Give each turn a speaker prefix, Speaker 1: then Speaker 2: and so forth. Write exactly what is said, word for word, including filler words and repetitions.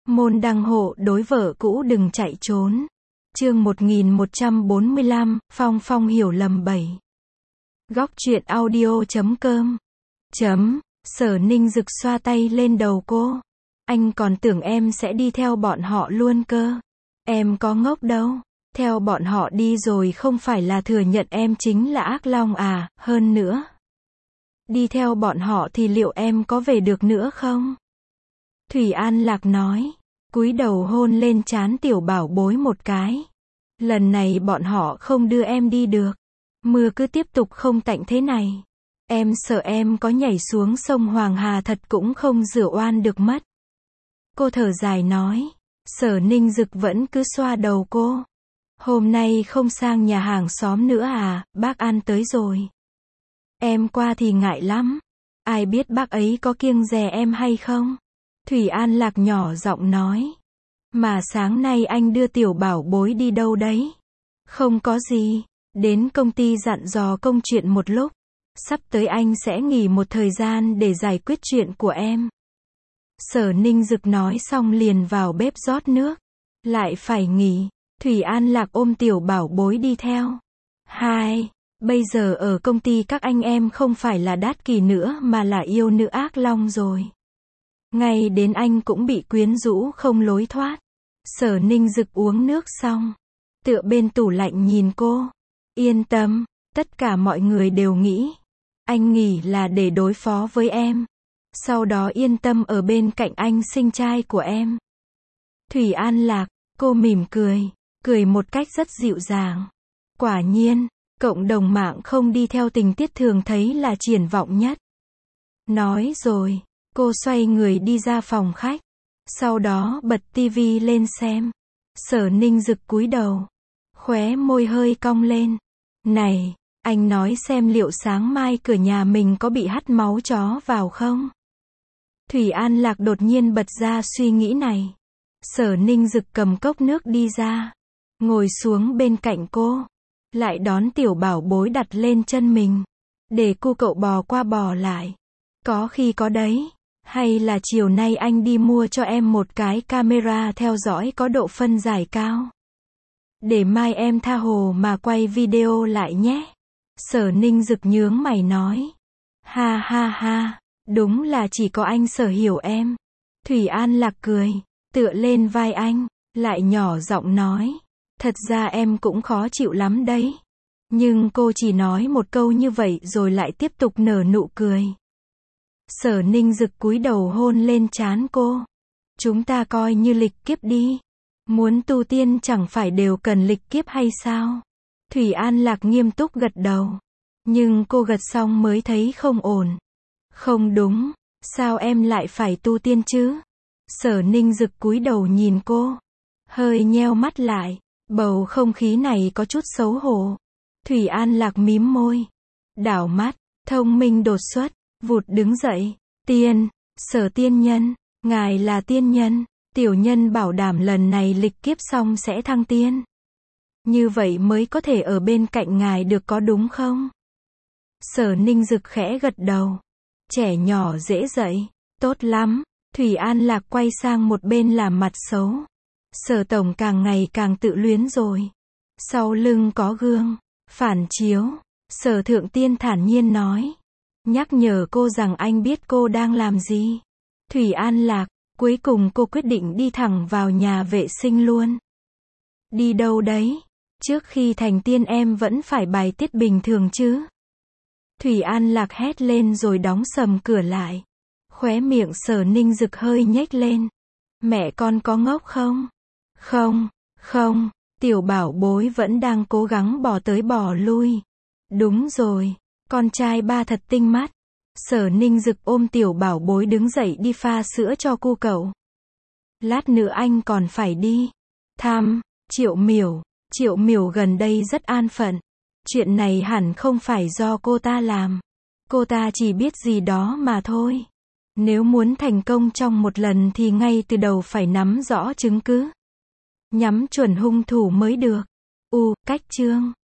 Speaker 1: Môn đăng hộ đối vợ cũ đừng chạy trốn. Chương một nghìn một trăm bốn mươi lăm, Phong Phong hiểu lầm bảy. Góc truyện audio chấm com. Chấm, Sở Ninh Dực xoa tay lên đầu cô. Anh còn tưởng em sẽ đi theo bọn họ luôn cơ. Em có ngốc đâu. Theo bọn họ đi rồi không phải là thừa nhận em chính là ác long à, hơn nữa. Đi theo bọn họ thì liệu em có về được nữa không? Thủy An Lạc nói, cúi đầu hôn lên trán tiểu bảo bối một cái. Lần này bọn họ không đưa em đi được. Mưa cứ tiếp tục không tạnh thế này. Em sợ em có nhảy xuống sông Hoàng Hà thật cũng không rửa oan được mất. Cô thở dài nói. Sở Ninh Dực vẫn cứ xoa đầu cô. Hôm nay không sang nhà hàng xóm nữa à, bác An tới rồi. Em qua thì ngại lắm. Ai biết bác ấy có kiêng dè em hay không? Thủy An Lạc nhỏ giọng nói. Mà sáng nay anh đưa tiểu bảo bối đi đâu đấy? Không có gì. Đến công ty dặn dò công chuyện một lúc. Sắp tới anh sẽ nghỉ một thời gian để giải quyết chuyện của em. Sở Ninh Dực nói xong liền vào bếp rót nước. Lại phải nghỉ. Thủy An Lạc ôm tiểu bảo bối đi theo. Hai, bây giờ ở công ty các anh em không phải là đát kỳ nữa mà là yêu nữ ác long rồi. Ngay đến anh cũng bị quyến rũ không lối thoát. Sở Ninh Dực uống nước xong. Tựa bên tủ lạnh nhìn cô. Yên tâm, tất cả mọi người đều nghĩ. Anh nghỉ là để đối phó với em. Sau đó yên tâm ở bên cạnh anh sinh trai của em. Thủy An Lạc, cô mỉm cười. Cười một cách rất dịu dàng. Quả nhiên, cộng đồng mạng không đi theo tình tiết thường thấy là triển vọng nhất. Nói rồi, cô xoay người đi ra phòng khách. Sau đó bật tivi lên xem. Sở Ninh Dực cúi đầu. Khóe môi hơi cong lên. Này, anh nói xem liệu sáng mai cửa nhà mình có bị hắt máu chó vào không? Thủy An Lạc đột nhiên bật ra suy nghĩ này. Sở Ninh Dực cầm cốc nước đi ra. Ngồi xuống bên cạnh cô. Lại đón tiểu bảo bối đặt lên chân mình. Để cu cậu bò qua bò lại. Có khi có đấy. Hay là chiều nay anh đi mua cho em một cái camera theo dõi có độ phân giải cao. Để mai em tha hồ mà quay video lại nhé. Sở Ninh Dực nhướng mày nói. Ha ha ha, đúng là chỉ có anh Sở hiểu em. Thủy An Lạc cười, tựa lên vai anh, lại nhỏ giọng nói. Thật ra em cũng khó chịu lắm đấy. Nhưng cô chỉ nói một câu như vậy rồi lại tiếp tục nở nụ cười. Sở Ninh Dực cúi đầu hôn lên trán cô. Chúng ta coi như lịch kiếp đi. Muốn tu tiên chẳng phải đều cần lịch kiếp hay sao? Thủy An Lạc nghiêm túc gật đầu. Nhưng cô gật xong mới thấy không ổn. Không đúng, sao em lại phải tu tiên chứ? Sở Ninh Dực cúi đầu nhìn cô. Hơi nheo mắt lại. Bầu không khí này có chút xấu hổ. Thủy An Lạc mím môi. Đảo mắt, thông minh đột xuất, vụt đứng dậy. Tiên, Sở tiên nhân, ngài là tiên nhân. Tiểu nhân bảo đảm lần này lịch kiếp xong sẽ thăng tiên. Như vậy mới có thể ở bên cạnh ngài được có đúng không? Sở Ninh Dực khẽ gật đầu. Trẻ nhỏ dễ dạy, tốt lắm. Thủy An Lạc quay sang một bên làm mặt xấu. Sở tổng càng ngày càng tự luyến rồi. Sau lưng có gương, phản chiếu. Sở thượng tiên thản nhiên nói. Nhắc nhở cô rằng anh biết cô đang làm gì. Thủy An Lạc, cuối cùng cô quyết định đi thẳng vào nhà vệ sinh luôn. Đi đâu đấy? Trước khi thành tiên em vẫn phải bài tiết bình thường chứ? Thủy An Lạc hét lên rồi đóng sầm cửa lại. Khóe miệng Sở Ninh Dực hơi nhếch lên. Mẹ con có ngốc không? Không, không, tiểu bảo bối vẫn đang cố gắng bò tới bò lui. Đúng rồi, con trai ba thật tinh mắt. Sở Ninh Dực ôm tiểu bảo bối đứng dậy đi pha sữa cho cu cậu. Lát nữa anh còn phải đi thăm Triệu Miểu. Triệu Miểu gần đây rất an phận. Chuyện này hẳn không phải do cô ta làm. Cô ta chỉ biết gì đó mà thôi. Nếu muốn thành công trong một lần thì ngay từ đầu phải nắm rõ chứng cứ. Nhắm chuẩn hung thủ mới được. U, cách chương.